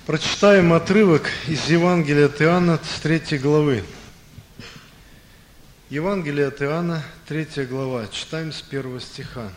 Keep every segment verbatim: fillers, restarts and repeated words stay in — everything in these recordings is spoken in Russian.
Прочитаем отрывок из Евангелия от Иоанна с третьей главы. Евангелие от Иоанна, третья глава. Читаем с первого стиха.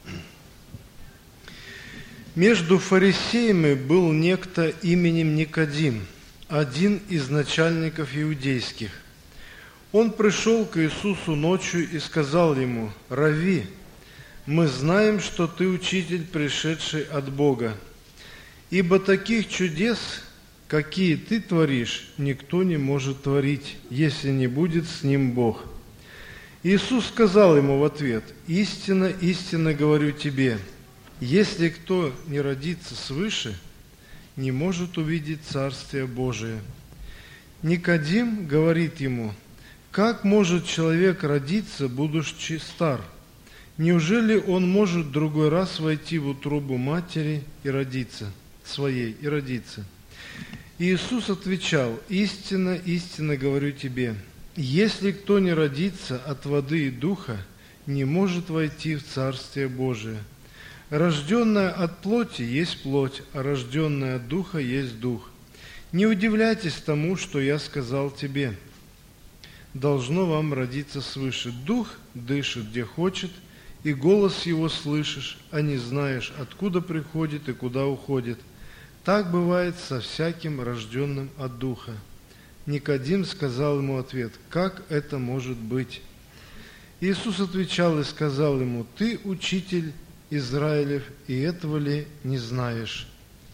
«Между фарисеями был некто именем Никодим, один из начальников иудейских. Он пришел к Иисусу ночью и сказал ему: „Рави, мы знаем, что ты учитель, пришедший от Бога, ибо таких чудес, какие ты творишь, никто не может творить, если не будет с ним Бог“. Иисус сказал ему в ответ: „Истинно, истинно говорю тебе, если кто не родится свыше, не может увидеть Царствие Божие“. Никодим говорит ему: „Как может человек родиться, будучи стар? Неужели он может в другой раз войти в утробу матери и родиться, своей и родиться?“ Иисус отвечал: „Истинно, истинно говорю тебе, если кто не родится от воды и духа, не может войти в Царствие Божие. Рожденное от плоти есть плоть, а рожденное от духа есть дух. Не удивляйтесь тому, что я сказал тебе. Должно вам родиться свыше. Дух дышит, где хочет, и голос его слышишь, а не знаешь, откуда приходит и куда уходит. Так бывает со всяким рожденным от духа“. Никодим сказал ему ответ: „Как это может быть?“ Иисус отвечал и сказал ему: „Ты учитель Израилев, и этого ли не знаешь?“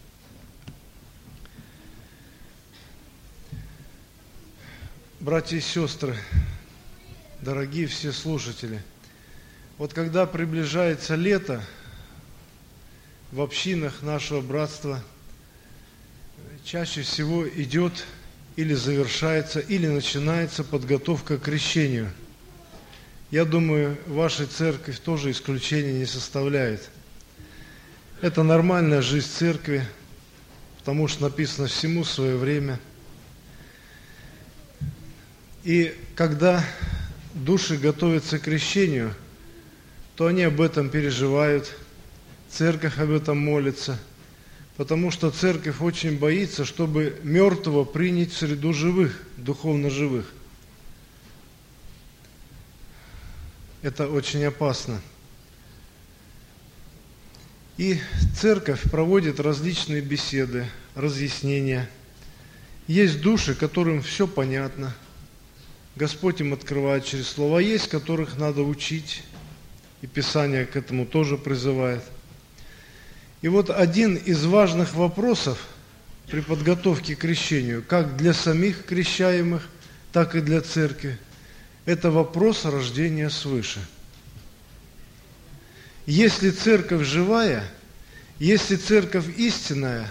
Братья и сестры, дорогие все слушатели, вот когда приближается лето, в общинах нашего братства чаще всего идет или завершается, или начинается подготовка к крещению. Я думаю, ваша церковь тоже исключения не составляет. Это нормальная жизнь церкви, потому что написано: «Всему свое время». И когда души готовятся к крещению, то они об этом переживают, церковь об этом молится, потому что церковь очень боится, чтобы мертвого принять в среду живых, духовно живых. Это очень опасно. И церковь проводит различные беседы, разъяснения. Есть души, которым все понятно, Господь им открывает через Слово, а есть, которых надо учить, и Писание к этому тоже призывает. И вот один из важных вопросов при подготовке к крещению, как для самих крещаемых, так и для церкви, это вопрос рождения свыше. Если церковь живая, если церковь истинная,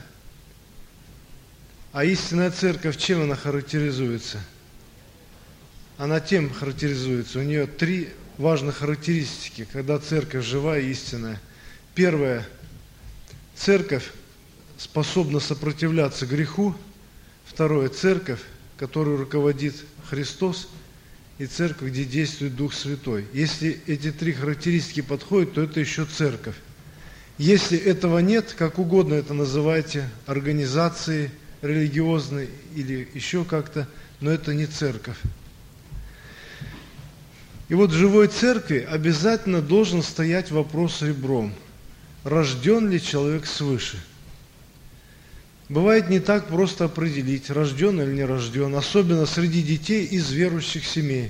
а истинная церковь чем она характеризуется? Она тем характеризуется, у нее три важных характеристики, когда церковь живая и истинная. Первое, церковь способна сопротивляться греху. Второе, церковь, которую руководит Христос, и церковь, где действует Дух Святой. Если эти три характеристики подходят, то это еще церковь. Если этого нет, как угодно это называйте, организацией религиозной или еще как-то, но это не церковь. И вот в живой церкви обязательно должен стоять вопрос ребром: рожден ли человек свыше? Бывает не так просто определить, рожден или не рожден, особенно среди детей из верующих семей.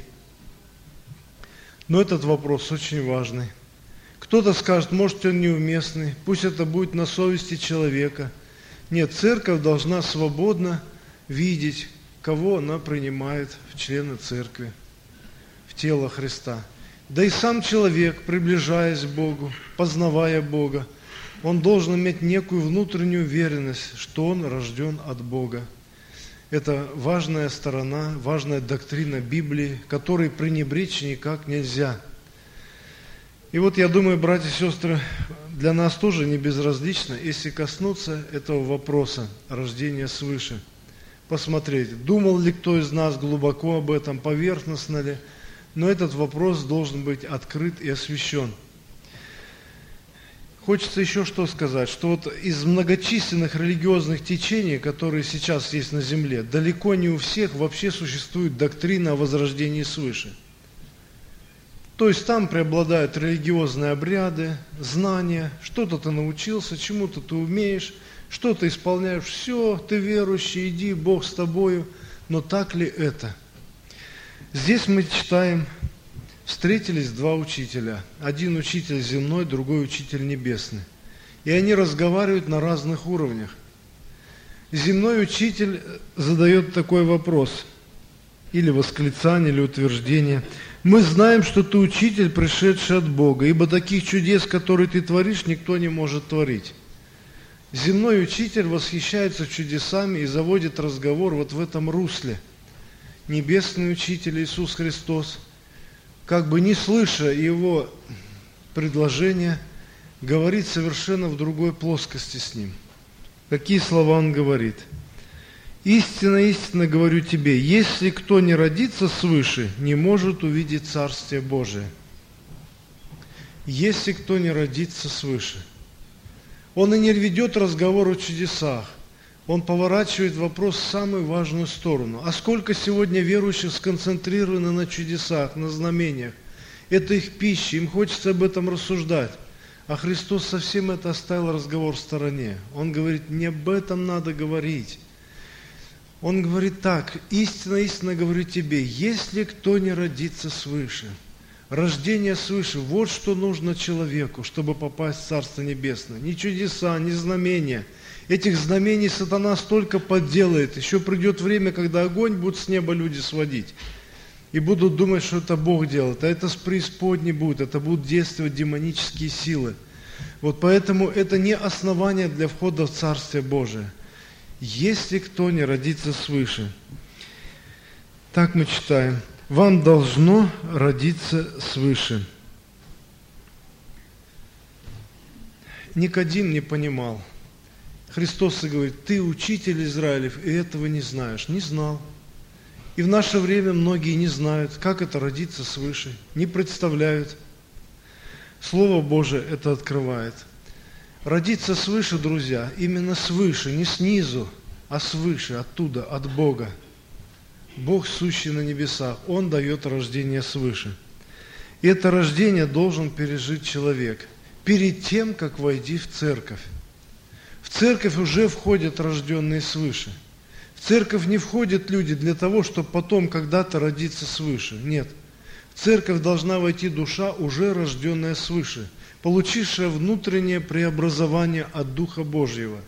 Но этот вопрос очень важный. Кто-то скажет: может, он неуместный, пусть это будет на совести человека. Нет, церковь должна свободно видеть, кого она принимает в члены церкви, в тело Христа. Да и сам человек, приближаясь к Богу, познавая Бога, он должен иметь некую внутреннюю уверенность, что он рожден от Бога. Это важная сторона, важная доктрина Библии, которой пренебречь никак нельзя. И вот я думаю, братья и сестры, для нас тоже не безразлично, если коснуться этого вопроса рождения свыше. Посмотреть, думал ли кто из нас глубоко об этом, поверхностно ли, но этот вопрос должен быть открыт и освящен. Хочется еще что сказать, что вот из многочисленных религиозных течений, которые сейчас есть на земле, далеко не у всех вообще существует доктрина о возрождении свыше. То есть там преобладают религиозные обряды, знания, что-то ты научился, чему-то ты умеешь, что-то исполняешь, все, ты верующий, иди, Бог с тобою. Но так ли это? Здесь мы читаем, встретились два учителя. Один учитель земной, другой учитель небесный. И они разговаривают на разных уровнях. Земной учитель задает такой вопрос, или восклицание, или утверждение. Мы знаем, что ты учитель, пришедший от Бога, ибо таких чудес, которые ты творишь, никто не может творить. Земной учитель восхищается чудесами и заводит разговор вот в этом русле. Небесный учитель Иисус Христос, как бы не слыша его предложения, говорит совершенно в другой плоскости с ним. Какие слова он говорит? «Истинно, истинно говорю тебе, если кто не родится свыше, не может увидеть Царствие Божие». Если кто не родится свыше. Он и не ведет разговор о чудесах. Он поворачивает вопрос в самую важную сторону. А сколько сегодня верующих сконцентрированы на чудесах, на знамениях? Это их пища, им хочется об этом рассуждать. А Христос совсем это оставил разговор в стороне. Он говорит, не об этом надо говорить. Он говорит так, истинно, истинно говорю тебе, если кто не родится свыше, рождение свыше, вот что нужно человеку, чтобы попасть в Царство Небесное. Ни чудеса, ни знамения. Этих знамений сатана столько подделает. Еще придет время, когда огонь будут с неба люди сводить. И будут думать, что это Бог делает. А это с преисподней будет. Это будут действовать демонические силы. Вот поэтому это не основание для входа в Царствие Божие. Если кто не родится свыше. Так мы читаем. Вам должно родиться свыше. Никодим не понимал. Христос и говорит, ты учитель Израилев, и этого не знаешь. Не знал. И в наше время многие не знают, как это родиться свыше, не представляют. Слово Божие это открывает. Родиться свыше, друзья, именно свыше, не снизу, а свыше, оттуда, от Бога. Бог, сущий на небесах, Он дает рождение свыше. И это рождение должен пережить человек перед тем, как войти в церковь. В церковь уже входят рожденные свыше. В церковь не входят люди для того, чтобы потом когда-то родиться свыше. Нет. В церковь должна войти душа, уже рожденная свыше, получившая внутреннее преобразование от Духа Божьего.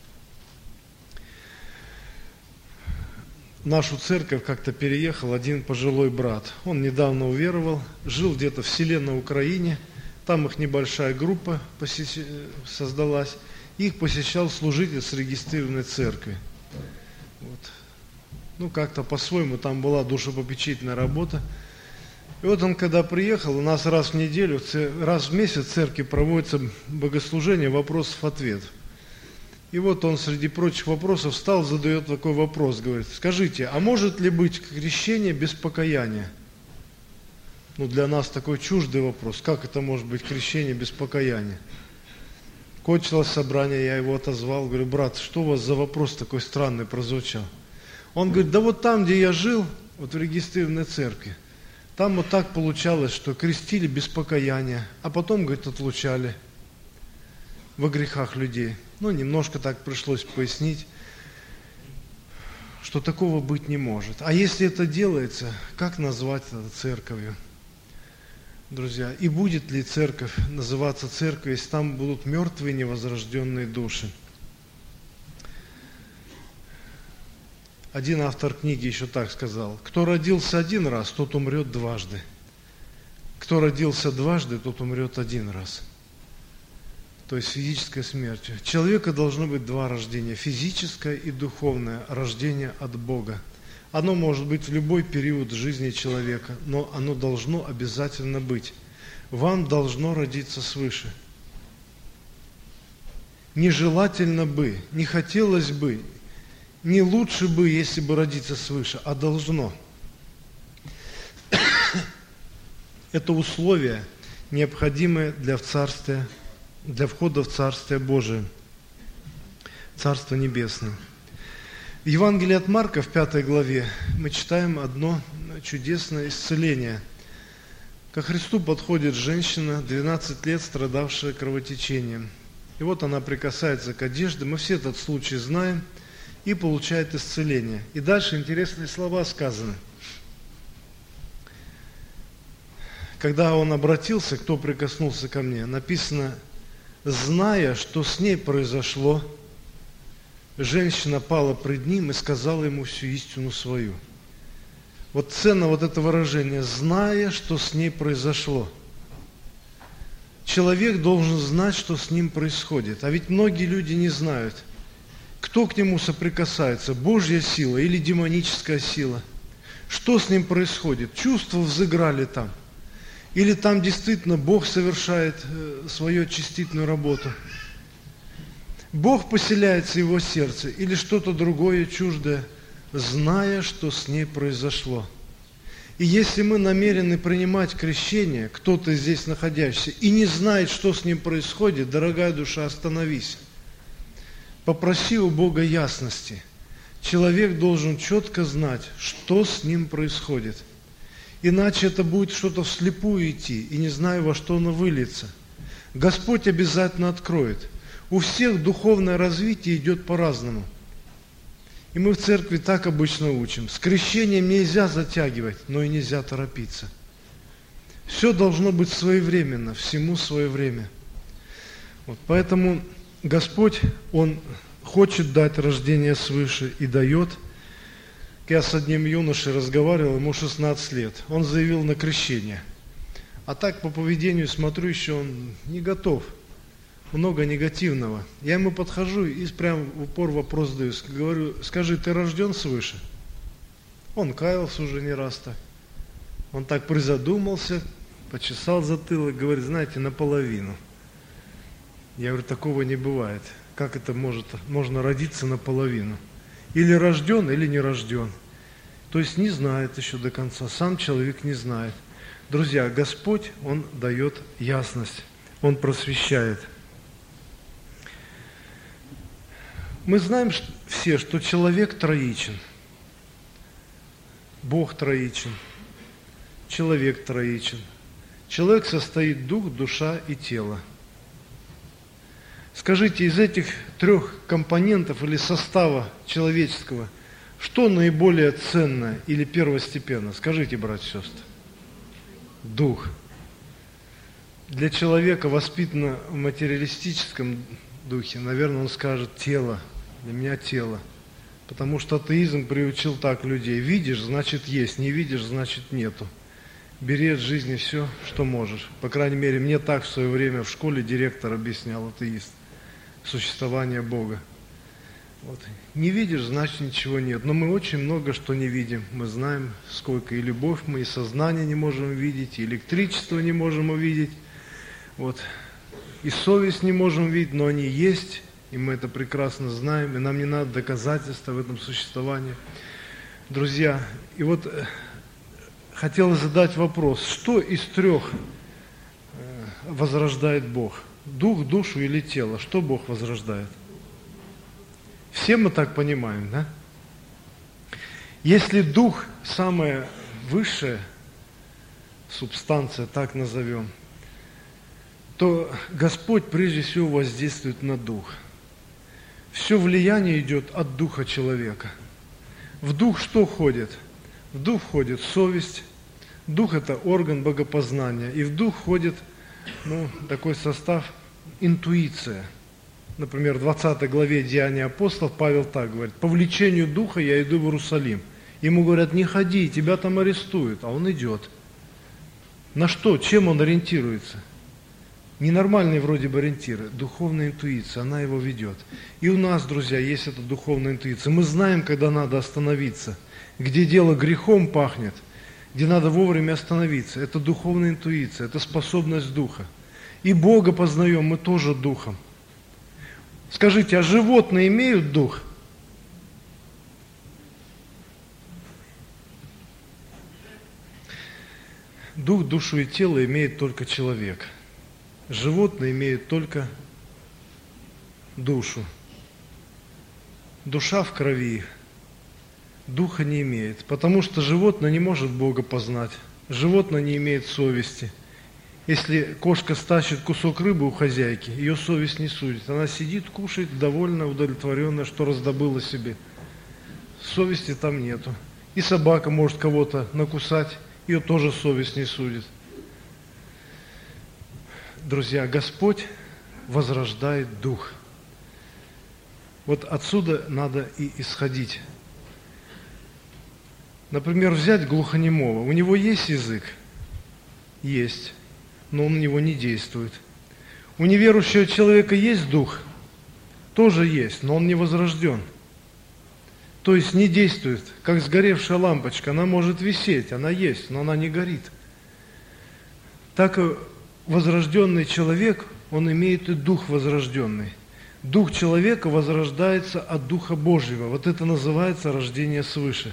В нашу церковь как-то переехал один пожилой брат. Он недавно уверовал, жил где-то в селе на Украине. Там их небольшая группа создалась. Их посещал служитель с регистрированной церкви. Вот. Ну, как-то по-своему там была душепопечительная работа. И вот он, когда приехал, у нас раз в неделю, раз в месяц в церкви проводится богослужение вопросов-ответов. И вот он среди прочих вопросов встал, задает такой вопрос, говорит, скажите, а может ли быть крещение без покаяния? Ну, для нас такой чуждый вопрос, как это может быть крещение без покаяния? Кончилось собрание, я его отозвал, говорю, брат, что у вас за вопрос такой странный прозвучал? Он говорит, да вот там, где я жил, вот в регистрированной церкви, там вот так получалось, что крестили без покаяния, а потом, говорит, отлучали во грехах людей. Ну, немножко так пришлось пояснить, что такого быть не может. А если это делается, как назвать это церковью? Друзья, и будет ли церковь называться церковью, если там будут мертвые невозрожденные души? Один автор книги еще так сказал, кто родился один раз, тот умрет дважды. Кто родился дважды, тот умрет один раз. То есть физической смертью. Человека должно быть два рождения, физическое и духовное рождение от Бога. Оно может быть в любой период жизни человека, но оно должно обязательно быть. Вам должно родиться свыше. Нежелательно бы, не хотелось бы, не лучше бы, если бы родиться свыше, а должно. Это условие, необходимое для Царствия для входа в Царствие Божие, Царство Небесное. В Евангелии от Марка в пятой главе мы читаем одно чудесное исцеление. Ко Христу подходит женщина, двенадцать лет страдавшая кровотечением. И вот она прикасается к одежде, мы все этот случай знаем, и получает исцеление. И дальше интересные слова сказаны. Когда он обратился, кто прикоснулся ко мне, написано: зная, что с ней произошло, женщина пала пред ним и сказала ему всю истину свою. Вот ценно вот это выражение: зная, что с ней произошло. Человек должен знать, что с ним происходит. А ведь многие люди не знают, кто к нему соприкасается, Божья сила или демоническая сила. Что с ним происходит? Чувства взыграли там. Или там действительно Бог совершает свою очистительную работу. Бог поселяется в его сердце или что-то другое, чуждое, зная, что с ней произошло. И если мы намерены принимать крещение, кто-то здесь находящийся, и не знает, что с ним происходит, дорогая душа, остановись. Попроси у Бога ясности. Человек должен четко знать, что с ним происходит. Иначе это будет что-то вслепую идти, и не знаю, во что оно выльется. Господь обязательно откроет. У всех духовное развитие идет по-разному. И мы в церкви так обычно учим. С крещением нельзя затягивать, но и нельзя торопиться. Все должно быть своевременно, всему свое время. Вот, поэтому Господь, Он хочет дать рождение свыше и дает. Я с одним юношей разговаривал, ему шестнадцать лет. Он заявил на крещение. А так по поведению смотрю, еще он не готов. Много негативного. Я ему подхожу и прям в упор вопрос задаю. Говорю: скажи, ты рожден свыше? Он каялся уже не раз так. Он так призадумался, почесал затылок, говорит: знаете, наполовину. Я говорю: такого не бывает. Как это может, можно родиться наполовину? Или рожден, или не рожден. То есть не знает еще до конца, сам человек не знает. Друзья, Господь, Он дает ясность, Он просвещает. Мы знаем все, что человек троичен. Бог троичен, человек троичен. Человек состоит дух, душа и тело. Скажите, из этих трех компонентов или состава человеческого, что наиболее ценное или первостепенно? Скажите, братья и сестры. Дух. Для человека, воспитанного в материалистическом духе, наверное, он скажет: тело. Для меня тело. Потому что атеизм приучил так людей. Видишь, значит есть. Не видишь, значит нету. Бери от жизни все, что можешь. По крайней мере, мне так в свое время в школе директор объяснял, атеист, существование Бога. Вот. Не видишь, значит ничего нет. Но мы очень много что не видим. Мы знаем, сколько и любовь мы, и сознание не можем видеть, и электричество не можем увидеть. Вот. И совесть не можем видеть, но они есть, и мы это прекрасно знаем, и нам не надо доказательства в этом существовании. Друзья, и вот хотелось задать вопрос: что из трех возрождает Бог? Дух, душу или тело? Что Бог возрождает? Все мы так понимаем, да? Если дух – самая высшая субстанция, так назовем, то Господь прежде всего воздействует на дух. Все влияние идет от духа человека. В дух что входит? В дух входит совесть. Дух – это орган богопознания. И в дух входит, ну, такой состав – интуиция. Например, в двадцатой главе Деяний апостолов Павел так говорит: по влечению духа я иду в Иерусалим. Ему говорят: не ходи, тебя там арестуют, а он идет. На что? Чем он ориентируется? Ненормальные вроде бы ориентиры. Духовная интуиция, она его ведет. И у нас, друзья, есть эта духовная интуиция. Мы знаем, когда надо остановиться, где дело грехом пахнет, где надо вовремя остановиться. Это духовная интуиция, это способность духа. И Бога познаем мы тоже духом. Скажите, а животные имеют дух? Дух, душу и тело имеет только человек. животные имеют только душу. Душа в крови их, духа не имеет, потому что животное не может Бога познать. Животное не имеет совести. Если кошка стащит кусок рыбы у хозяйки, ее совесть не судит. Она сидит, кушает, довольно, удовлетворенная, что раздобыла себе. Совести там нету. И собака может кого-то накусать, ее тоже совесть не судит. Друзья, Господь возрождает дух. Вот отсюда надо и исходить. Например, взять глухонемого. У него есть язык? Есть, но он на него не действует. У неверующего человека есть дух? Тоже есть, но он не возрожден. То есть не действует, как сгоревшая лампочка. Она может висеть, она есть, но она не горит. Так и возрожденный человек, он имеет и дух возрожденный. Дух человека возрождается от Духа Божьего. Вот это называется рождение свыше.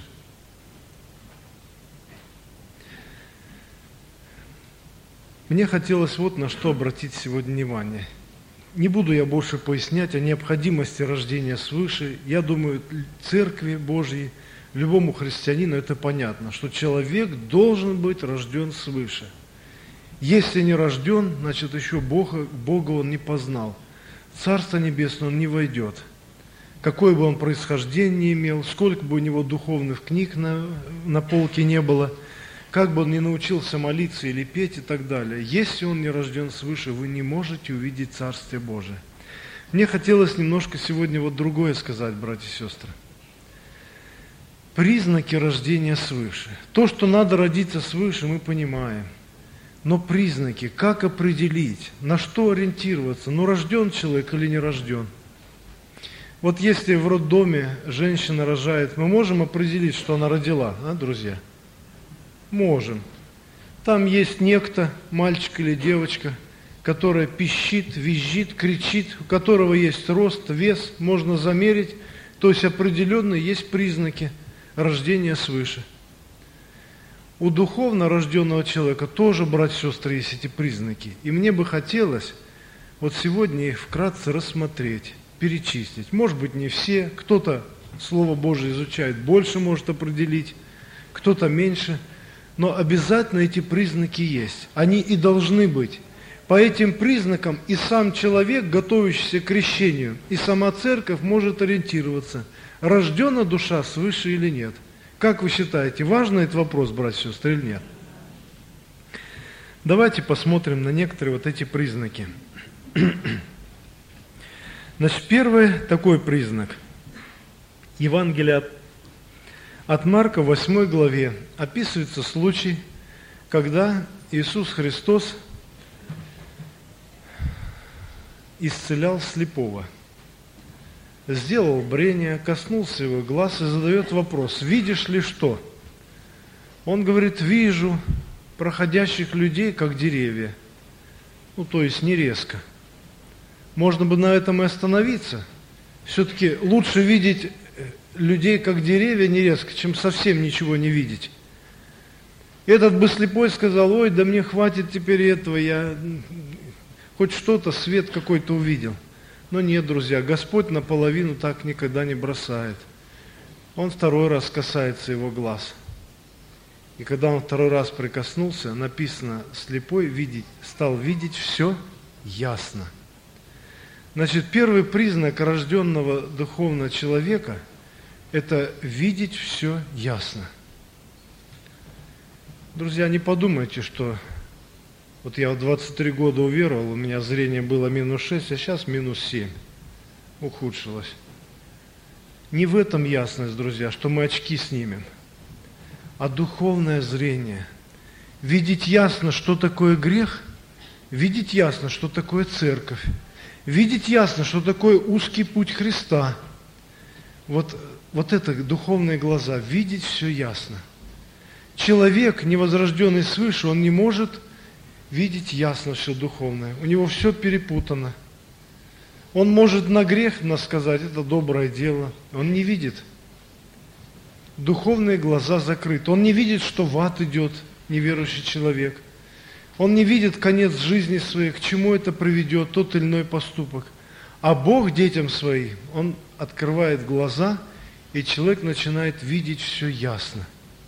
Мне хотелось вот на что обратить сегодня внимание. Не буду я больше пояснять о необходимости рождения свыше. Я думаю, Церкви Божьей, любому христианину это понятно, что человек должен быть рожден свыше. Если не рожден, значит еще Бога, Бога он не познал. Царство Небесное он не войдет. Какое бы он происхождение не имел, сколько бы у него духовных книг на, на полке не было, как бы он ни научился молиться или петь и так далее, если он не рожден свыше, вы не можете увидеть Царствие Божие. Мне хотелось немножко сегодня вот другое сказать, братья и сестры. Признаки рождения свыше. То, что надо родиться свыше, мы понимаем. Но признаки, как определить, на что ориентироваться, ну рожден человек или не рожден. Вот если в роддоме женщина рожает, мы можем определить, что она родила, а, друзья? Можем. Там есть некто, мальчик или девочка, которая пищит, визжит, кричит, у которого есть рост, вес, можно замерить, то есть определенные есть признаки рождения свыше. У духовно рожденного человека тоже, братья и сестры, есть эти признаки. И мне бы хотелось вот сегодня их вкратце рассмотреть, перечислить. Может быть, не все, кто-то Слово Божие изучает, больше может определить, кто-то меньше. Но обязательно эти признаки есть. Они и должны быть. По этим признакам и сам человек, готовящийся к крещению, и сама церковь может ориентироваться, рождена душа свыше или нет. Как вы считаете, важный этот вопрос, братья и сестры, или нет? Давайте посмотрим на некоторые вот эти признаки. Значит, первый такой признак. Евангелие от От Марка в восьмой главе описывается случай, когда Иисус Христос исцелял слепого. Сделал брение, коснулся его глаз и задает вопрос: «Видишь ли что?» Он говорит: «Вижу проходящих людей, как деревья». Ну, то есть не резко. Можно бы на этом и остановиться. Все-таки лучше видеть людей, как деревья, не резко, чем совсем ничего не видеть. Этот бы слепой сказал: «Ой, да мне хватит теперь этого, я хоть что-то, свет какой-то увидел». Но нет, друзья, Господь наполовину так никогда не бросает. Он второй раз касается его глаз. И когда он второй раз прикоснулся, написано, слепой видеть, стал видеть все ясно. Значит, первый признак рожденного духовного человека – это видеть все ясно. Друзья, не подумайте, что вот я в двадцать три года уверовал, у меня зрение было минус шесть, а сейчас минус семь. Ухудшилось. Не в этом ясность, друзья, что мы очки снимем, а духовное зрение. Видеть ясно, что такое грех, видеть ясно, что такое церковь, видеть ясно, что такое узкий путь Христа. Вот, вот это духовные глаза, видеть все ясно. Человек, невозрожденный свыше, он не может видеть ясно все духовное. У него все перепутано. Он может на грех нас сказать, это доброе дело. Он не видит. Духовные глаза закрыты. Он не видит, что в ад идет неверующий человек. Он не видит конец жизни своей, к чему это приведет, тот или иной поступок. А Бог детям своим, Он открывает глаза, и человек начинает видеть все ясно.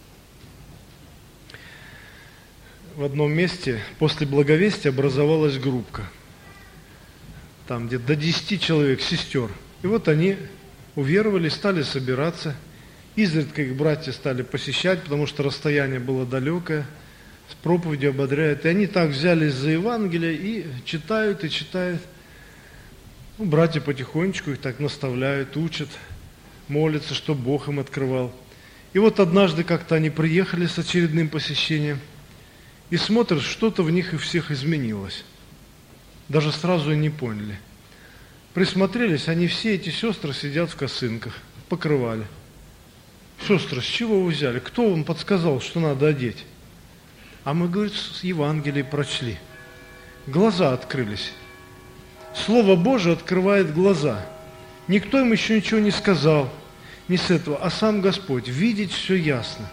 В одном месте после благовестия образовалась группка. Там где-то до десяти человек, сестер. И вот они уверовали, стали собираться. Изредка их братья стали посещать, потому что расстояние было далекое. С проповедью ободряют. И они так взялись за Евангелие и читают, и читают. Ну, братья потихонечку их так наставляют, учат, молятся, чтобы Бог им открывал. И вот однажды как-то они приехали с очередным посещением и смотрят, что-то в них и всех изменилось. Даже сразу и не поняли. Присмотрелись, они все эти сестры сидят в косынках, покрывали. Сестры, с чего вы взяли? Кто вам подсказал, что надо одеть? А мы, говорит, с Евангелия прочли. Глаза открылись. Слово Божие открывает глаза. Никто им еще ничего не сказал, не с этого, а сам Господь. Видеть все ясно.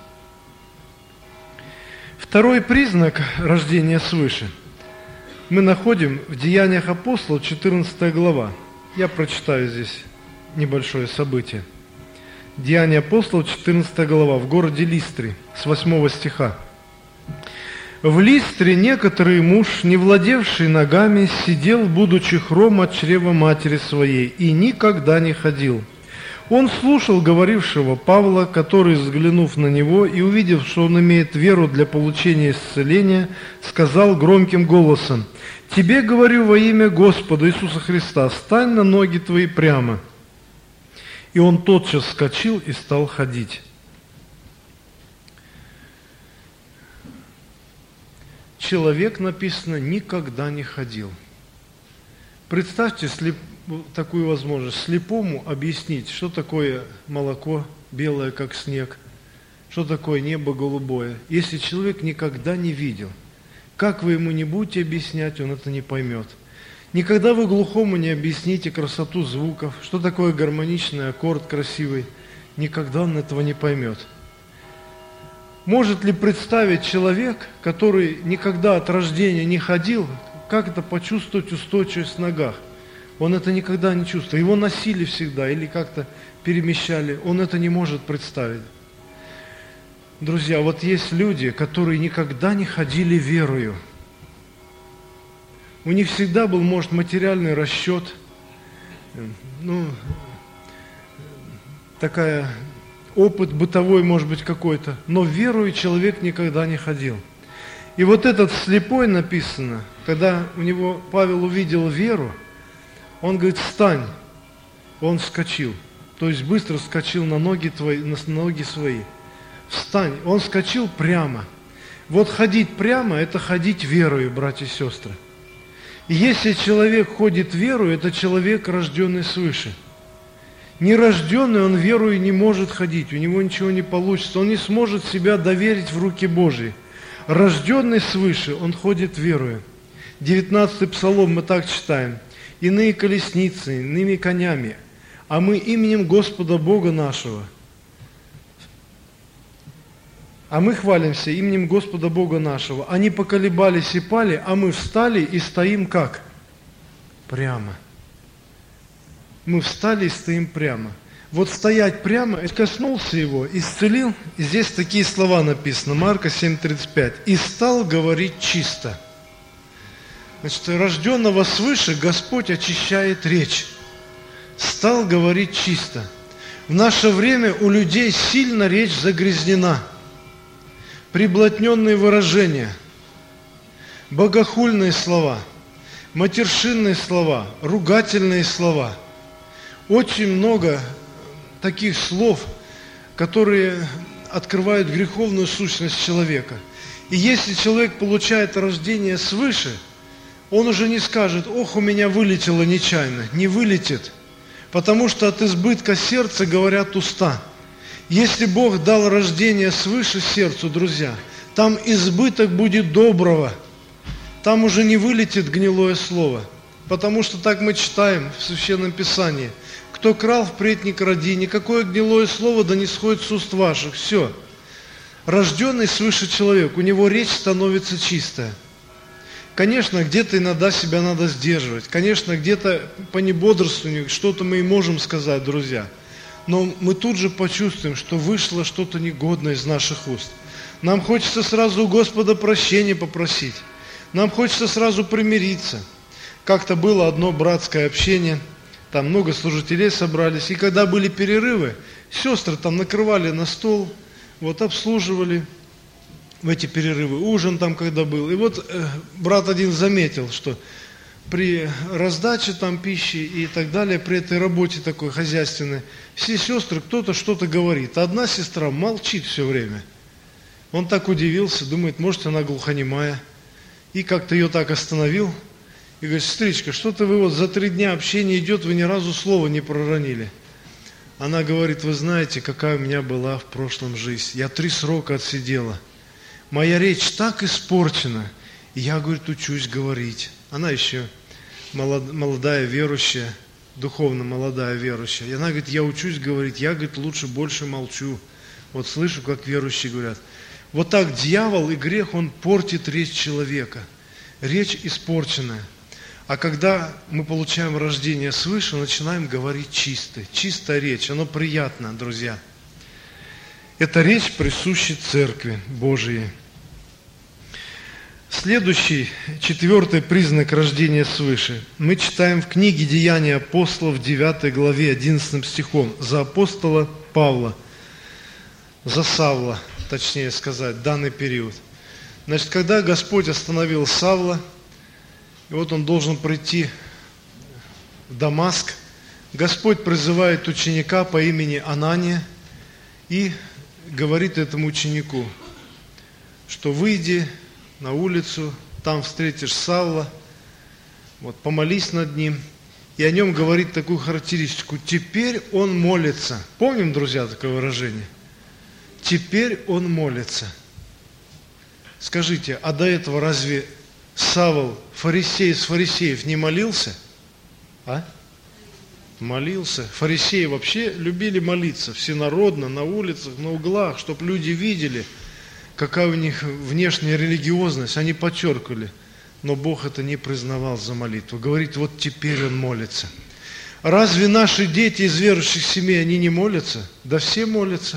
Второй признак рождения свыше мы находим в Деяниях апостолов, четырнадцатая глава. Я прочитаю здесь небольшое событие. Деяния апостолов, четырнадцатая глава, в городе Листре, с восьмого стиха. «В Листре некоторый муж, не владевший ногами, сидел, будучи хром от чрева матери своей, и никогда не ходил. Он слушал говорившего Павла, который, взглянув на него и увидев, что он имеет веру для получения исцеления, сказал громким голосом: «Тебе говорю во имя Господа Иисуса Христа, стань на ноги твои прямо». И он тотчас вскочил и стал ходить. Человек, написано, никогда не ходил. Представьте слеп... такую возможность, слепому объяснить, что такое молоко белое, как снег, что такое небо голубое. Если человек никогда не видел, как вы ему не будете объяснять, он это не поймет. Никогда вы глухому не объясните красоту звуков, что такое гармоничный аккорд красивый, никогда он этого не поймет. Может ли представить человек, который никогда от рождения не ходил, как это почувствовать устойчивость в ногах? Он это никогда не чувствует. Его носили всегда или как-то перемещали. Он это не может представить. Друзья, вот есть люди, которые никогда не ходили верою. У них всегда был, может, материальный расчет, ну, такая... опыт бытовой, может быть, какой-то, но верою человек никогда не ходил. И вот этот слепой, написано, когда у него Павел увидел веру, он говорит: «Встань». Он вскочил, то есть быстро вскочил на ноги, твои, на ноги свои. Встань. Он вскочил прямо. Вот ходить прямо – это ходить верою, братья и сестры. И если человек ходит верою, это человек, рожденный свыше. Нерожденный, он верою не может ходить, у него ничего не получится, он не сможет себя доверить в руки Божьи. Рожденный свыше, он ходит верою. девятнадцатый псалом мы так читаем: «Иные колесницы, иными конями, а мы именем Господа Бога нашего». А мы хвалимся именем Господа Бога нашего. Они поколебались и пали, а мы встали и стоим как? Прямо. Мы встали и стоим прямо. Вот стоять прямо, коснулся его, исцелил. И здесь такие слова написаны, Марка семь тридцать пять. «И стал говорить чисто». Значит, рожденного свыше Господь очищает речь. Стал говорить чисто. В наше время у людей сильно речь загрязнена. Приблотненные выражения, богохульные слова, матершинные слова, ругательные слова. Очень много таких слов, которые открывают греховную сущность человека. И если человек получает рождение свыше, он уже не скажет: «Ох, у меня вылетело нечаянно». Не вылетит, потому что от избытка сердца говорят уста. Если Бог дал рождение свыше сердцу, друзья, там избыток будет доброго. Там уже не вылетит гнилое слово. Потому что так мы читаем в Священном Писании: «Кто крал, впредь не кради, никакое гнилое слово да не сходит с уст ваших». Все. Рожденный свыше человек, у него речь становится чистая. Конечно, где-то иногда себя надо сдерживать. Конечно, где-то по небодрствованию что-то мы и можем сказать, друзья. Но мы тут же почувствуем, что вышло что-то негодное из наших уст. Нам хочется сразу у Господа прощения попросить. Нам хочется сразу примириться. Как-то было одно братское общение, там много служителей собрались, и когда были перерывы, сестры там накрывали на стол, вот обслуживали в эти перерывы, ужин там когда был. И вот э, брат один заметил, что при раздаче там пищи и так далее, при этой работе такой хозяйственной, все сестры, кто-то что-то говорит, а одна сестра молчит все время. Он так удивился, думает, может, она глухонемая. И как-то ее так остановил. И говорит: сестричка, что-то вы вот за три дня общения идет, вы ни разу слова не проронили. Она говорит: вы знаете, какая у меня была в прошлом жизнь. Я три срока отсидела. Моя речь так испорчена. И я, говорит, учусь говорить. Она еще молодая верующая, духовно молодая верующая. И она говорит: я учусь говорить, я, говорит, лучше больше молчу. Вот слышу, как верующие говорят. Вот так дьявол и грех, он портит речь человека. Речь испорченная. А когда мы получаем рождение свыше, начинаем говорить чисто. Чистая речь, она приятна, друзья. Эта речь присуща Церкви Божией. Следующий, четвертый признак рождения свыше. Мы читаем в книге «Деяния апостолов», девятой главе, одиннадцатым стихом. За апостола Павла, за Савла, точнее сказать, данный период. Значит, когда Господь остановил Савла, и вот он должен прийти в Дамаск, Господь призывает ученика по имени Анания и говорит этому ученику, что выйди на улицу, там встретишь Савла, вот, помолись над ним, и о нем говорит такую характеристику: теперь он молится. Помним, друзья, такое выражение? Теперь он молится. Скажите, а до этого разве Савл, фарисей из фарисеев, не молился? А? Молился. Фарисеи вообще любили молиться, всенародно, на улицах, на углах, чтобы люди видели, какая у них внешняя религиозность. Они подчеркивали, но Бог это не признавал за молитву. Говорит, вот теперь он молится. Разве наши дети из верующих семей, они не молятся? Да все молятся.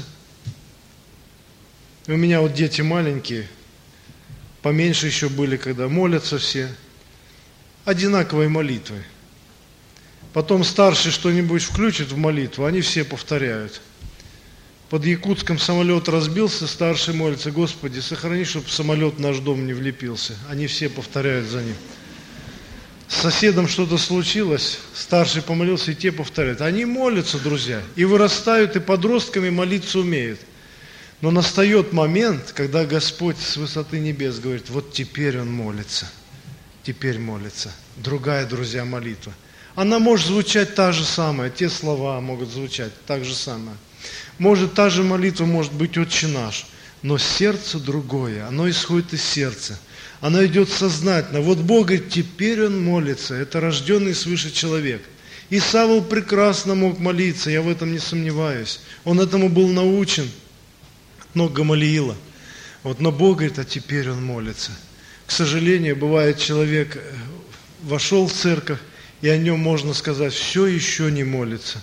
У меня вот дети маленькие, поменьше еще были, когда молятся все одинаковой молитвой. Потом старший что-нибудь включит в молитву, они все повторяют. Под Якутском самолет разбился, старший молится: Господи, сохрани, чтобы самолет в наш дом не влепился. Они все повторяют за ним. С соседом что-то случилось, старший помолился, и те повторяют. Они молятся, друзья, и вырастают, и подростками молиться умеют. Но настает момент, когда Господь с высоты небес говорит: вот теперь он молится, теперь молится. Другая, друзья, молитва. Она может звучать та же самая, те слова могут звучать так же самое. Может, та же молитва может быть «Отче наш», но сердце другое, оно исходит из сердца. Оно идет сознательно. Вот Бог говорит, теперь он молится, это рожденный свыше человек. И Савл прекрасно мог молиться, я в этом не сомневаюсь. Он этому был научен от ног Гамалиила. Вот, но Бог говорит, а теперь он молится. К сожалению, бывает, человек вошел в церковь, и о нем можно сказать, все еще не молится.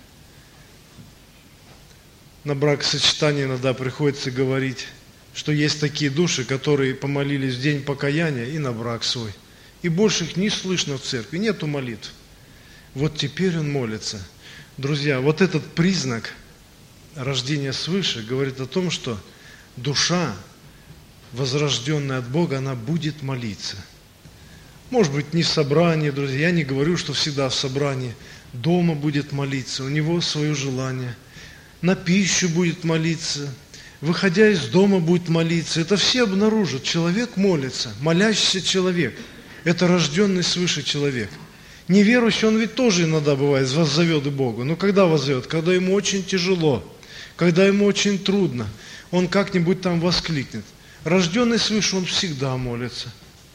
На бракосочетании иногда приходится говорить, что есть такие души, которые помолились в день покаяния и на брак свой. И больше их не слышно в церкви, нету молитв. Вот теперь он молится. Друзья, вот этот признак рождения свыше говорит о том, что душа, возрожденная от Бога, она будет молиться. Может быть, не в собрании, друзья, я не говорю, что всегда в собрании. Дома будет молиться, у него свое желание. На пищу будет молиться, выходя из дома будет молиться. Это все обнаружат. Человек молится, молящийся человек. Это рожденный свыше человек. Неверующий, он ведь тоже иногда бывает, воззовет к Богу. Но когда воззовет? Когда ему очень тяжело, когда ему очень трудно, он как-нибудь там воскликнет. Рожденный свыше, он всегда молится.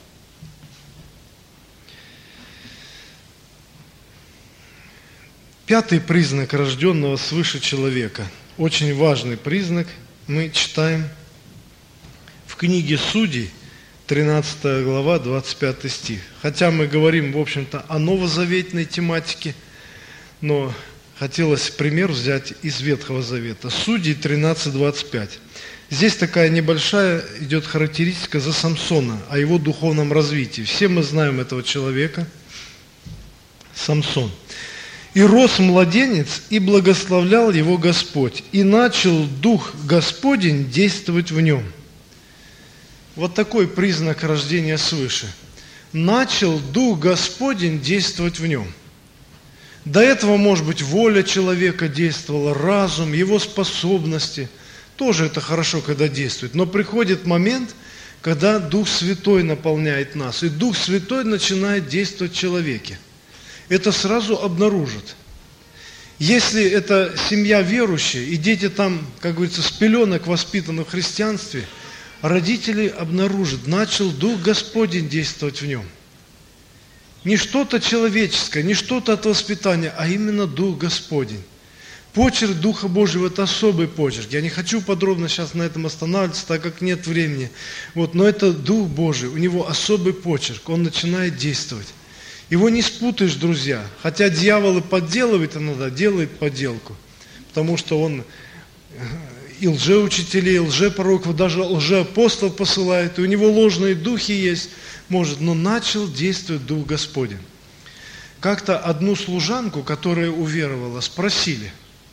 Пятый признак рожденного свыше человека, очень важный признак, мы читаем в книге Судей, тринадцатая глава, двадцать пятый стих. Хотя мы говорим, в общем-то, о новозаветной тематике, но хотелось пример взять из Ветхого Завета. Судьи тринадцать, двадцать пять. Здесь такая небольшая идет характеристика за Самсона, о его духовном развитии. Все мы знаем этого человека, Самсон. «И рос младенец, и благословлял его Господь, и начал Дух Господень действовать в нем». Вот такой признак рождения свыше. Начал Дух Господень действовать в нем. До этого, может быть, воля человека действовала, разум, его способности. Тоже это хорошо, когда действует. Но приходит момент, когда Дух Святой наполняет нас, и Дух Святой начинает действовать в человеке. Это сразу обнаружат. Если это семья верующая, и дети там, как говорится, с пеленок воспитаны в христианстве, родители обнаружат, начал Дух Господень действовать в нем. Не что-то человеческое, не что-то от воспитания, а именно Дух Господень. Почерк Духа Божьего – это особый почерк. Я не хочу подробно сейчас на этом останавливаться, так как нет времени. Вот, но это Дух Божий, у него особый почерк, он начинает действовать. Его не спутаешь, друзья. Хотя дьявол и подделывает иногда, делает подделку. Потому что он и лжеучителей, и лжепророков, даже лжеапостол посылает. И у него ложные духи есть, может. Но начал действовать Дух Господень. Как-то одну служанку, которая уверовала, спросили.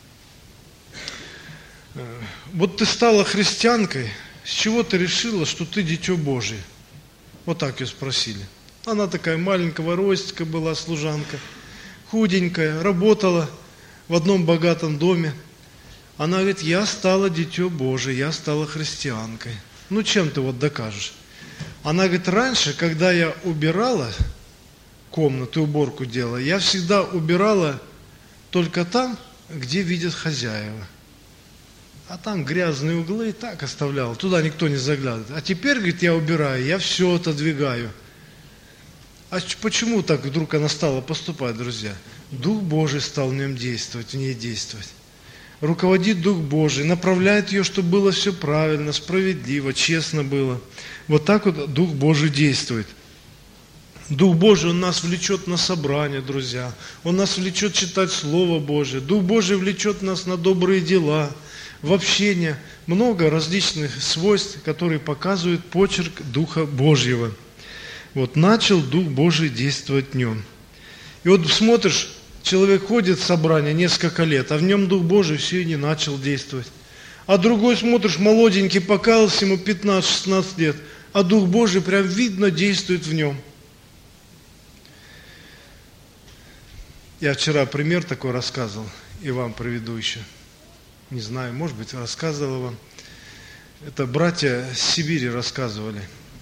Вот ты стала христианкой, с чего ты решила, что ты дитё Божие? Вот так ее спросили. Она такая маленького ростика была, служанка, худенькая, работала в одном богатом доме. Она говорит, я стала дитё Божие, я стала христианкой. Ну, чем ты вот докажешь? Она говорит, раньше, когда я убирала комнату, уборку делала, я всегда убирала только там, где видят хозяева. А там грязные углы так оставляла, туда никто не заглядывает. А теперь, говорит, я убираю, я все отодвигаю. А почему так вдруг она стала поступать, друзья? Дух Божий стал в нем действовать, в ней действовать. Руководит Дух Божий, направляет ее, чтобы было все правильно, справедливо, честно было. Вот так вот Дух Божий действует. Дух Божий, Он нас влечет на собрание, друзья. Он нас влечет читать Слово Божие. Дух Божий влечет нас на добрые дела, в общение. Много различных свойств, которые показывают почерк Духа Божьего. Вот начал Дух Божий действовать в нем. И вот смотришь, человек ходит в собрание несколько лет, а в нем Дух Божий все и не начал действовать. А другой смотришь, молоденький, покаялся, ему пятнадцать-шестнадцать лет, а Дух Божий прям видно действует в нем. Я вчера пример такой рассказывал, и вам приведу еще. Не знаю, может быть, рассказывал вам. Это братья с Сибири рассказывали.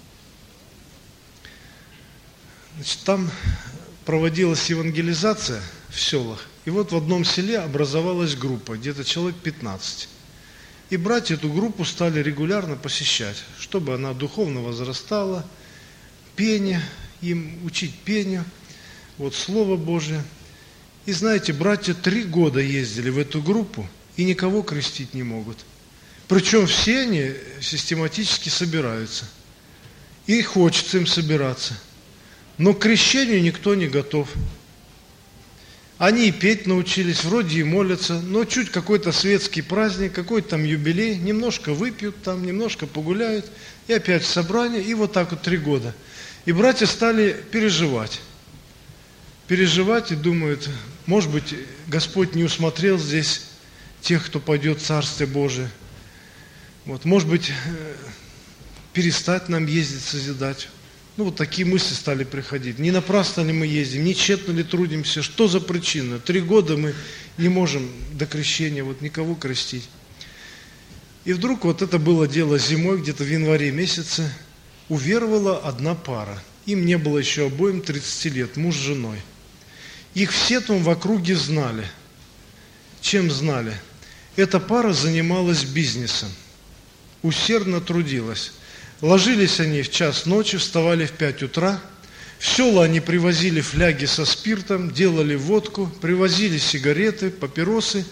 Значит, там проводилась евангелизация в селах, и вот в одном селе образовалась группа, где-то человек пятнадцать. И братья эту группу стали регулярно посещать, чтобы она духовно возрастала, пение, им учить пению, вот Слово Божие. И знаете, братья три года ездили в эту группу и никого крестить не могут. Причем все они систематически собираются. И хочется им собираться. Но к крещению никто не готов. Они и петь научились, вроде и молятся, но чуть какой-то светский праздник, какой-то там юбилей, немножко выпьют там, немножко погуляют, и опять в собрание, и вот так вот три года. И братья стали переживать. Переживать и думают, может быть, Господь не усмотрел здесь тех, кто пойдет в Царствие Божие. Вот, может быть, перестать нам ездить, созидать. Ну, вот такие мысли стали приходить. Не напрасно ли мы ездим, не тщетно ли трудимся, что за причина? Три года мы не можем до крещения вот никого крестить. И вдруг вот это было дело зимой, где-то в январе месяце, уверовала одна пара. Им не было еще обоим тридцати лет, муж с женой. Их все там в округе знали. Чем знали? Эта пара занималась бизнесом, усердно трудилась. Ложились они в час ночи, вставали в пять утра. В села они привозили фляги со спиртом, делали водку, привозили сигареты, папиросы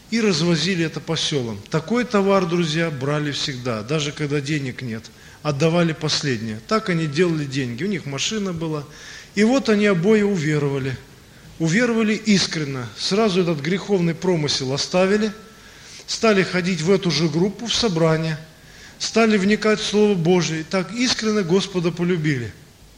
и развозили это по селам. Такой товар, друзья, брали всегда, даже когда денег нет. Отдавали последнее. Так они делали деньги. У них машина была. И вот они обои уверовали. Уверовали искренно. Сразу этот греховный промысел оставили. Стали ходить в эту же группу, в собрание. Стали вникать в Слово Божие. И так искренне Господа полюбили.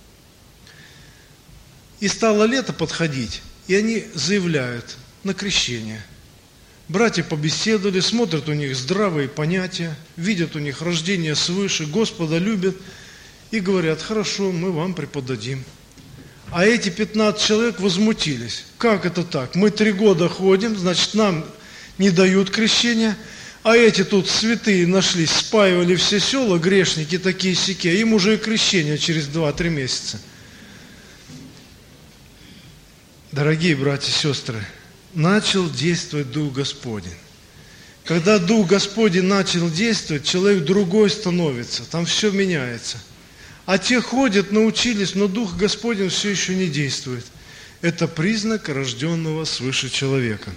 И стало лето подходить. И они заявляют на крещение. Братья побеседовали, смотрят у них здравые понятия, видят у них рождение свыше, Господа любят и говорят: хорошо, мы вам преподадим. А эти пятнадцать человек возмутились. Как это так? Мы три года ходим, значит, нам не дают крещения, а эти тут святые нашлись, спаивали все села, грешники такие-сяки, им уже и крещение через два-три месяца. Дорогие братья и сестры, начал действовать Дух Господень. Когда Дух Господень начал действовать, человек другой становится, там все меняется. А те ходят, научились, но Дух Господень все еще не действует. Это признак рожденного свыше человека.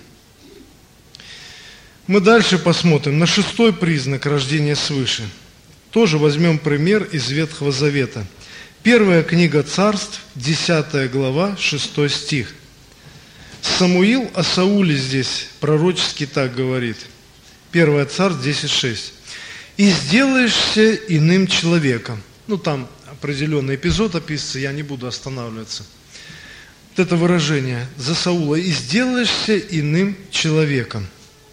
Мы дальше посмотрим на шестой признак рождения свыше. Тоже возьмем пример из Ветхого Завета. Первая книга Царств, десятая глава, шестой стих. Самуил о Сауле здесь пророчески так говорит. Первое Царств десять шесть. «И сделаешься иным человеком». Ну, там определенный эпизод описывается, я не буду останавливаться. Вот это выражение за Саула. «И сделаешься иным человеком».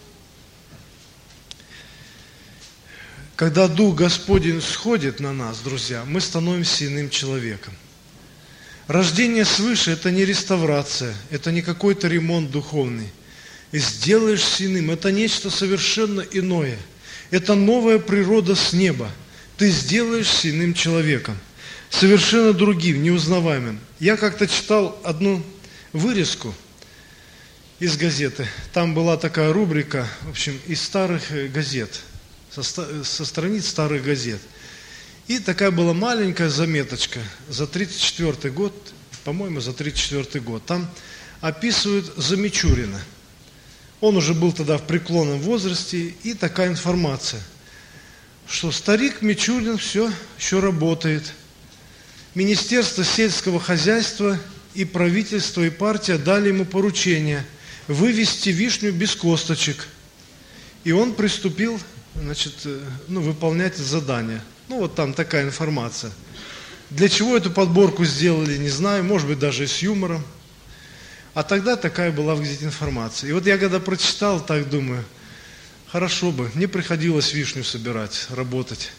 Когда Дух Господень сходит на нас, друзья, мы становимся иным человеком. Рождение свыше – это не реставрация, это не какой-то ремонт духовный. И сделаешься иным – это нечто совершенно иное. Это новая природа с неба. Ты сделаешься иным человеком, совершенно другим, неузнаваемым. Я как-то читал одну вырезку из газеты. Там была такая рубрика, в общем, из старых газет, со, со страниц старых газет. И такая была маленькая заметочка за тридцать четвёртый год, по-моему, за тридцать четвёртый год. Там описывают Замечурина. Он уже был тогда в преклонном возрасте, и такая информация, что старик Мичурин все еще работает. Министерство сельского хозяйства и правительство, и партия дали ему поручение вывести вишню без косточек. И он приступил, значит, ну, выполнять задание. Ну, вот там такая информация. Для чего эту подборку сделали, не знаю, может быть, даже и с юмором. А тогда такая была в газете информация. И вот я когда прочитал, так думаю, хорошо бы, мне приходилось вишню собирать, работать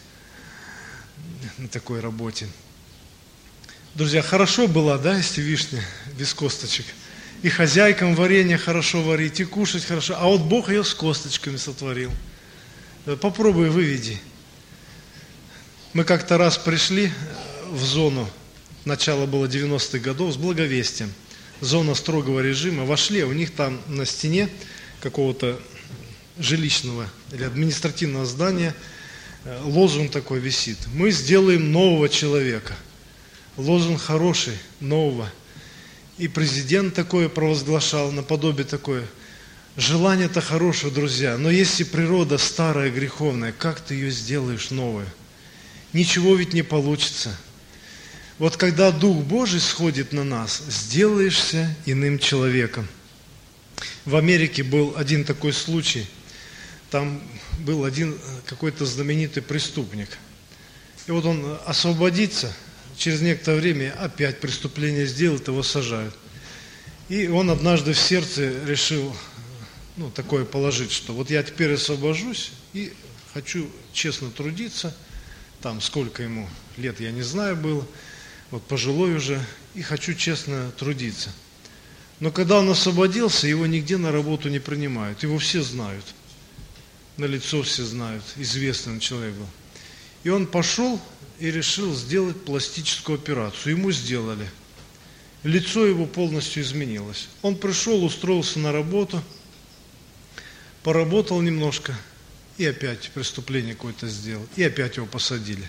на такой работе. Друзья, хорошо была, да, если вишня без косточек. И хозяйкам варенье хорошо варить, и кушать хорошо. А вот Бог ее с косточками сотворил. Попробуй выведи. Мы как-то раз пришли в зону, начало было девяностых годов, с благовестием. Зона строгого режима. Вошли, а у них там на стене какого-то жилищного или административного здания лозунг такой висит. Мы сделаем нового человека. Лозунг хороший, нового. И президент такое провозглашал, наподобие такое. Желание-то хорошее, друзья, но если природа старая, греховная, как ты ее сделаешь новую? Ничего ведь не получится. Вот когда Дух Божий сходит на нас, сделаешься иным человеком. В Америке был один такой случай. Там был один какой-то знаменитый преступник. И вот он освободится, через некоторое время опять преступление сделает, его сажают. И он однажды в сердце решил, ну, такое положить, что вот я теперь освобожусь и хочу честно трудиться. Там сколько ему лет, я не знаю, было, вот пожилой уже, и хочу честно трудиться. Но когда он освободился, его нигде на работу не принимают, его все знают, на лицо все знают, известный человек был. И он пошел и решил сделать пластическую операцию, ему сделали. Лицо его полностью изменилось. Он пришел, устроился на работу, поработал немножко, и опять преступление какое-то сделал, и опять его посадили.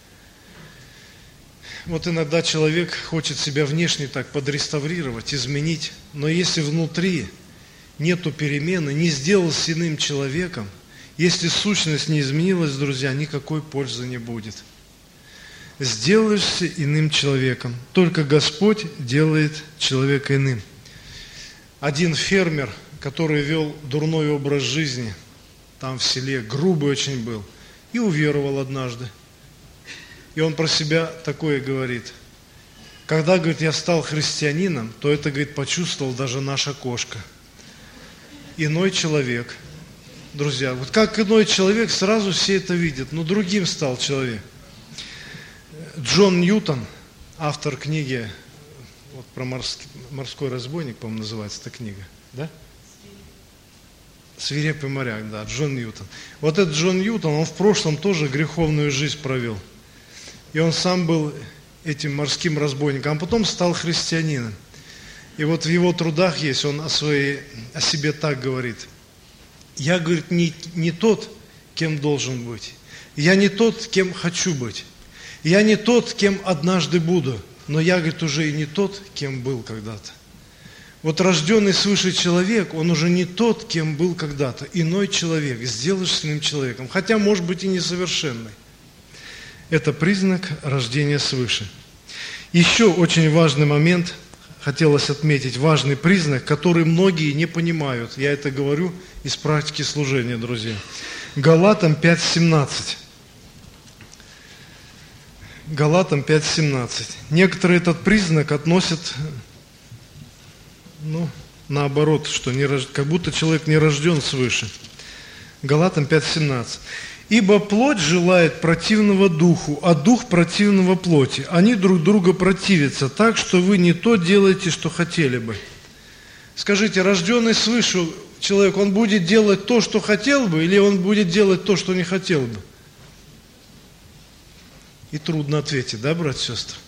Вот иногда человек хочет себя внешне так подреставрировать, изменить, но если внутри нету перемены, не сделался иным человеком, если сущность не изменилась, друзья, никакой пользы не будет. Сделаешься иным человеком. Только Господь делает человека иным. Один фермер, который вел дурной образ жизни, там в селе, грубый очень был, и уверовал однажды. И он про себя такое говорит. Когда, говорит, я стал христианином, то это, говорит, почувствовал даже наша кошка. Иной человек. Друзья, вот как иной человек, сразу все это видят, но другим стал человек. Джон Ньютон, автор книги, вот про морский, морской разбойник, по-моему, называется эта книга, да? Свирепый моряк, да, Джон Ньютон. Вот этот Джон Ньютон, он в прошлом тоже греховную жизнь провел. И он сам был этим морским разбойником, а потом стал христианином. И вот в его трудах есть, он о, своей, о себе так говорит. Я, говорит, не, не тот, кем должен быть. Я не тот, кем хочу быть. Я не тот, кем однажды буду. Но я, говорит, уже и не тот, кем был когда-то. Вот рожденный свыше человек, он уже не тот, кем был когда-то. Иной человек, сделаешься иным человеком. Хотя, может быть, и несовершенный. Это признак рождения свыше. Еще очень важный момент, хотелось отметить, важный признак, который многие не понимают. Я это говорю из практики служения, друзья. Галатам пять семнадцать. Галатам пять семнадцать. Некоторые этот признак относят, ну, наоборот, что не, как будто человек не рожден свыше. Галатам пять семнадцать. «Ибо плоть желает противного духу, а дух противного плоти. Они друг друга противятся, так что вы не то делаете, что хотели бы». Скажите, рожденный свыше человек, он будет делать то, что хотел бы, или он будет делать то, что не хотел бы? И трудно ответить, да, братья и сестры?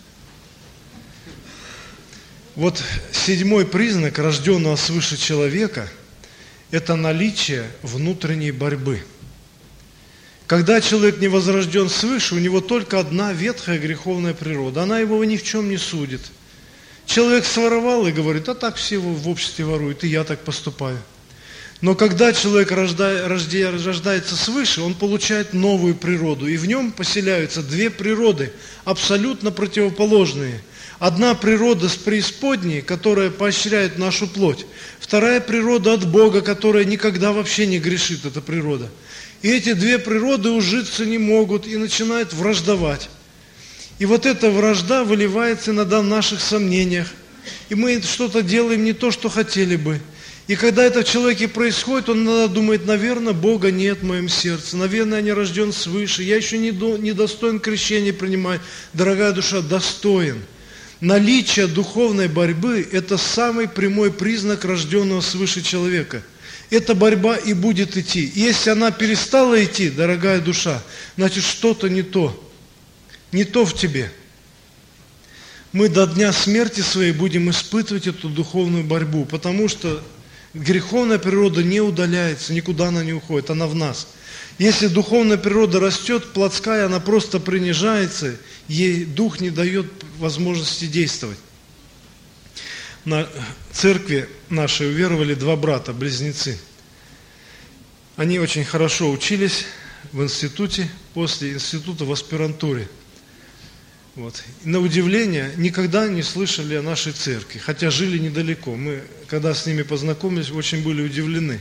Вот седьмой признак рожденного свыше человека – это наличие внутренней борьбы. Когда человек не возрожден свыше, у него только одна ветхая греховная природа. Она его ни в чем не судит. Человек своровал и говорит, а так все в обществе воруют, и я так поступаю. Но когда человек рождается свыше, он получает новую природу, и в нем поселяются две природы, абсолютно противоположные. Одна природа с преисподней, которая поощряет нашу плоть. Вторая природа от Бога, которая никогда вообще не грешит, эта природа. И эти две природы ужиться не могут и начинают враждовать. И вот эта вражда выливается иногда в наших сомнениях. И мы что-то делаем не то, что хотели бы. И когда это в человеке происходит, он иногда думает, наверное, Бога нет в моем сердце, наверное, я не рожден свыше, я еще не, до, не достоин крещения принимать. Дорогая душа, достоин. Наличие духовной борьбы – это самый прямой признак рожденного свыше человека. Эта борьба и будет идти. Если она перестала идти, дорогая душа, значит, что-то не то. Не то в тебе. Мы до дня смерти своей будем испытывать эту духовную борьбу, потому что греховная природа не удаляется, никуда она не уходит, она в нас. Если духовная природа растет, плотская, она просто принижается, ей дух не дает возможности действовать. На церкви нашей уверовали два брата, близнецы. Они очень хорошо учились в институте, после института в аспирантуре. Вот. И на удивление, никогда не слышали о нашей церкви, хотя жили недалеко. Мы, когда с ними познакомились, очень были удивлены.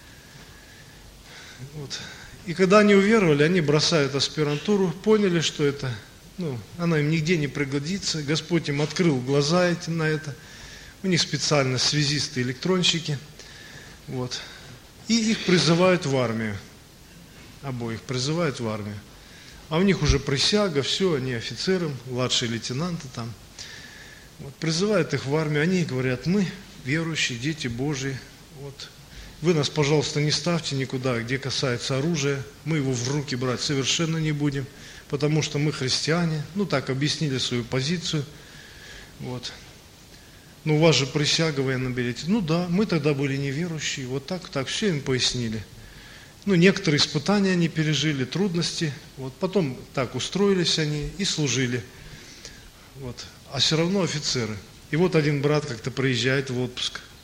Вот. И когда они уверовали, они бросают аспирантуру, поняли, что это, ну, она им нигде не пригодится. Господь им открыл глаза эти на это. У них специально связисты, электронщики. Вот. И их призывают в армию. Обоих призывают в армию. А у них уже присяга, все, они офицеры, младшие лейтенанты там. Вот, призывают их в армию, они говорят, мы верующие, дети Божьи. Вот. Вы нас, пожалуйста, не ставьте никуда, где касается оружия. Мы его в руки брать совершенно не будем, потому что мы христиане. Ну так, объяснили свою позицию. Вот. Ну, у вас же присяга, вы наберете. Ну да, мы тогда были неверующие. Вот так, так, все им пояснили. Ну, некоторые испытания они пережили, трудности. Вот, потом так устроились они и служили. Вот. А все равно офицеры. И вот один брат как-то приезжает в отпуск.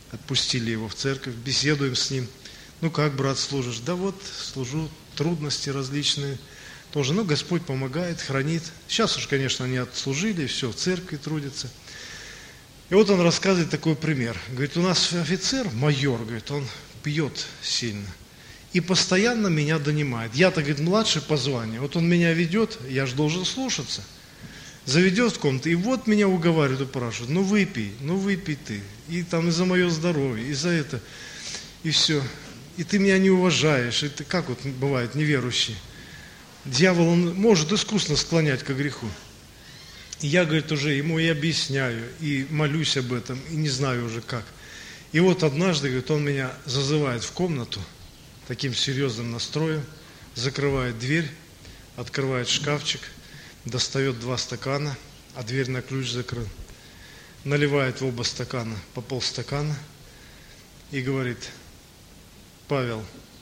отпустили его в церковь, беседуем с ним. Ну как, брат, служишь? Да вот, служу, трудности различные. Тоже, ну, Господь помогает, хранит. Сейчас уж, конечно, они отслужили, все, в церкви трудятся. И вот он рассказывает такой пример. Говорит, у нас офицер, майор, говорит, он пьет сильно. И постоянно меня донимает. Я-то, говорит, младший по званию. Вот он меня ведет, я же должен слушаться. Заведет в комнату, и вот меня уговаривает, упрашивает, ну выпей, ну выпей ты. И там и за мое здоровье, и за это, и все. И ты меня не уважаешь. И ты, как вот бывает, неверующий. Дьявол, он может искусно склонять к греху. И я, говорит, уже ему и объясняю, и молюсь об этом, и не знаю уже как. И вот однажды, говорит, он меня зазывает в комнату, таким серьезным настроем, закрывает дверь, открывает шкафчик, достает два стакана, а дверь на ключ закрыл, наливает в оба стакана по полстакана и говорит, Павел,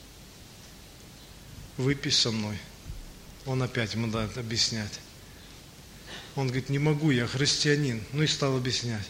выпей со мной. Он опять ему дает объяснять. Он говорит, не могу, я христианин. Ну и стал объяснять.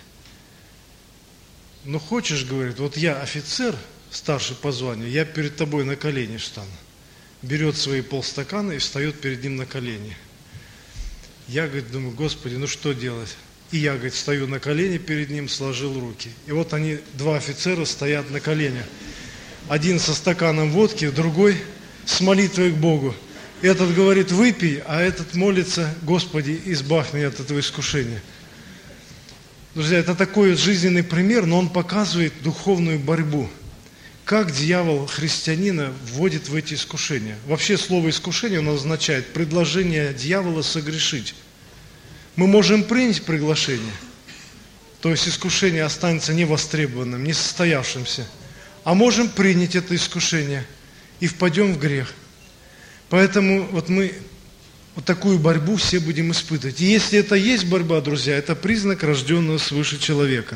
Ну хочешь, говорит, вот я офицер, старший по званию, я перед тобой на колени встану. Берет свои полстакана и встает перед ним на колени. Я, говорит, думаю, Господи, ну что делать? И я, говорит, стою на колени перед ним, сложил руки. И вот они, два офицера, стоят на коленях. Один со стаканом водки, другой с молитвой к Богу. Этот говорит, выпей, а этот молится, Господи, избавь меня от этого искушения. Друзья, это такой жизненный пример, но он показывает духовную борьбу. Как дьявол христианина вводит в эти искушения. Вообще слово искушение оно означает предложение дьявола согрешить. Мы можем принять приглашение, то есть искушение останется невостребованным, несостоявшимся. А можем принять это искушение и впадем в грех. Поэтому вот мы вот такую борьбу все будем испытывать. И если это есть борьба, друзья, это признак рожденного свыше человека.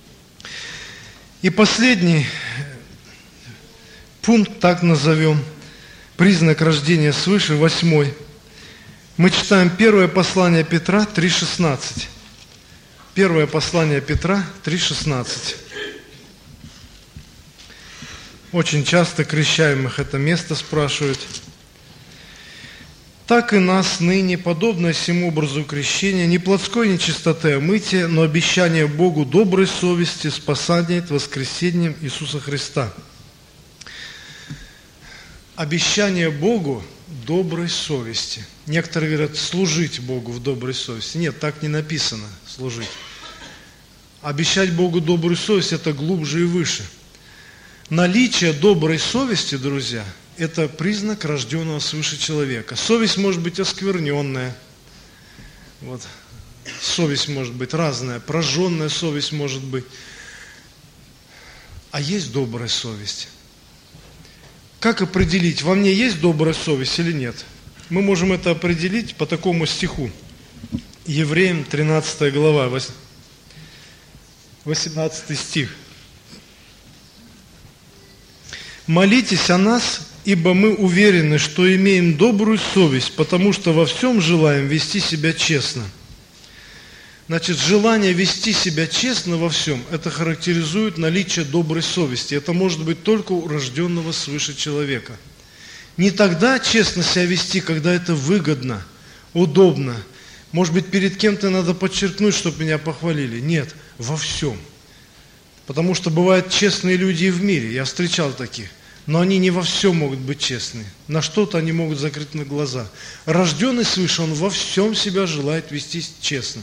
И последний пункт, так назовем, признак рождения свыше, восьмой. Мы читаем первое послание Петра три шестнадцать. Первое послание Петра три шестнадцать. Очень часто крещаемых это место спрашивают. Так и нас ныне, подобно всему образу крещения, не плотской нечистоты омытия, но обещание Богу доброй совести, спасания от воскресением Иисуса Христа. Обещание Богу доброй совести. Некоторые говорят, служить Богу в доброй совести. Нет, так не написано, служить. Обещать Богу добрую совесть – это глубже и выше. Наличие доброй совести, друзья, это признак рожденного свыше человека. Совесть может быть оскверненная. Вот. Совесть может быть разная, прожженная совесть может быть. А есть добрая совесть. Как определить, во мне есть добрая совесть или нет? Мы можем это определить по такому стиху. Евреям тринадцатая глава, восемнадцатый стих. «Молитесь о нас, ибо мы уверены, что имеем добрую совесть, потому что во всем желаем вести себя честно». Значит, желание вести себя честно во всем, это характеризует наличие доброй совести. Это может быть только у рожденного свыше человека. Не тогда честно себя вести, когда это выгодно, удобно. Может быть, перед кем-то надо подчеркнуть, чтобы меня похвалили. Нет, во всем. Потому что бывают честные люди и в мире, я встречал таких. Но они не во всем могут быть честны. На что-то они могут закрыть на глаза. Рожденный свыше, он во всем себя желает вести честно.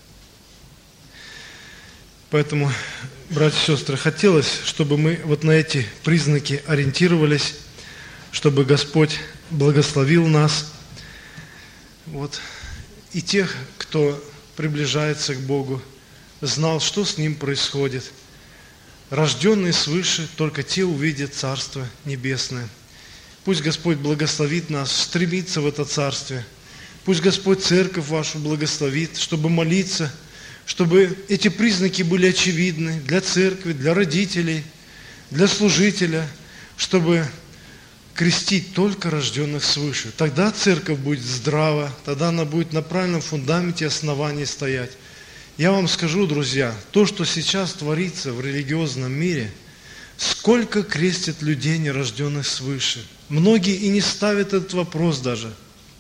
Поэтому, братья и сестры, хотелось, чтобы мы вот на эти признаки ориентировались, чтобы Господь благословил нас. Вот. И тех, кто приближается к Богу, знал, что с ним происходит. Рожденные свыше, только те увидят Царство Небесное. Пусть Господь благословит нас стремиться в это Царствие. Пусть Господь церковь вашу благословит, чтобы молиться, чтобы эти признаки были очевидны для церкви, для родителей, для служителя, чтобы крестить только рожденных свыше. Тогда церковь будет здрава, тогда она будет на правильном фундаменте основании стоять. Я вам скажу, друзья, то, что сейчас творится в религиозном мире, сколько крестят людей, нерожденных свыше. Многие и не ставят этот вопрос даже.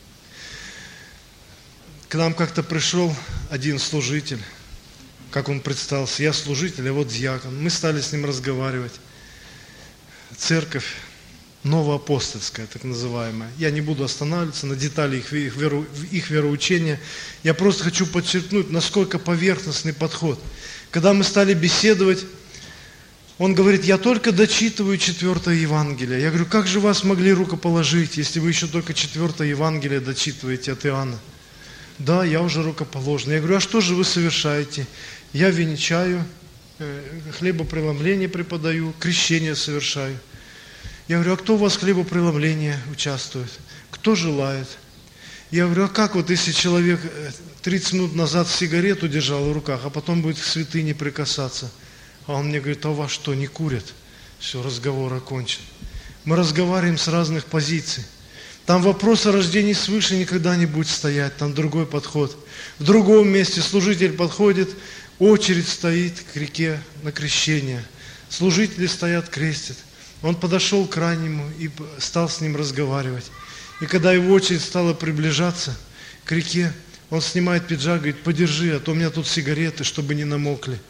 К нам как-то пришел один служитель, как он представился, я служитель, а вот диакон. Мы стали с ним разговаривать. Церковь новоапостольская, так называемая. Я не буду останавливаться на детали их, их, веру, их вероучения. Я просто хочу подчеркнуть, насколько поверхностный подход. Когда мы стали беседовать, он говорит, я только дочитываю четвертое Евангелие. Я говорю, как же вас могли рукоположить, если вы еще только четвертое Евангелие дочитываете от Иоанна? Да, я уже рукоположен. Я говорю, а что же вы совершаете? Я венчаю, хлебопреломление преподаю, крещение совершаю. Я говорю, а кто у вас в хлебопреломлении участвует? Кто желает? Я говорю, а как вот если человек тридцать минут назад сигарету держал в руках, а потом будет к святыне прикасаться? А он мне говорит, а у вас что, не курят? Все, разговор окончен. Мы разговариваем с разных позиций. Там вопрос о рождении свыше никогда не будет стоять, там другой подход. В другом месте служитель подходит, очередь стоит к реке на крещение. Служители стоят, крестят. Он подошел к раннему и стал с ним разговаривать. И когда его очередь стала приближаться к реке, он снимает пиджак, говорит, подержи, а то у меня тут сигареты, чтобы не намокли.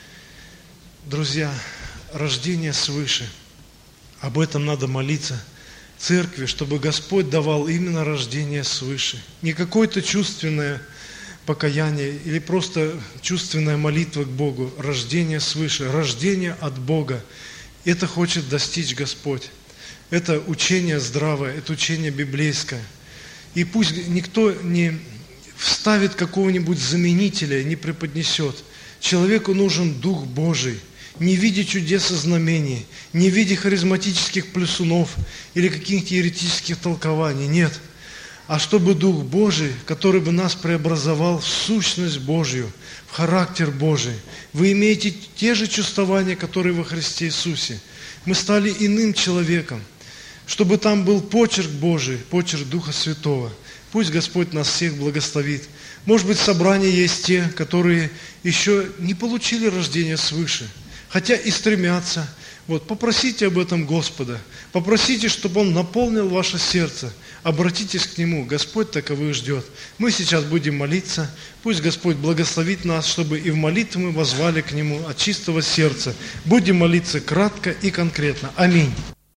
Друзья, рождение свыше, об этом надо молиться церкви, чтобы Господь давал именно рождение свыше. Не какое-то чувственное покаяние или просто чувственная молитва к Богу. Рождение свыше, рождение от Бога. Это хочет достичь Господь. Это учение здравое, это учение библейское. И пусть никто не вставит какого-нибудь заменителя, не преподнесет. Человеку нужен Дух Божий. Не в виде чудес и знамений, не в виде харизматических плюсунов или каких-то еретических толкований, нет. А чтобы Дух Божий, который бы нас преобразовал в сущность Божью, в характер Божий. Вы имеете те же чувствования, которые во Христе Иисусе. Мы стали иным человеком, чтобы там был почерк Божий, почерк Духа Святого. Пусть Господь нас всех благословит. Может быть, в собрании есть те, которые еще не получили рождение свыше, хотя и стремятся. Вот, попросите об этом Господа. Попросите, чтобы Он наполнил ваше сердце. Обратитесь к Нему. Господь таковых ждет. Мы сейчас будем молиться. Пусть Господь благословит нас, чтобы и в молитве мы воззвали к Нему от чистого сердца. Будем молиться кратко и конкретно. Аминь.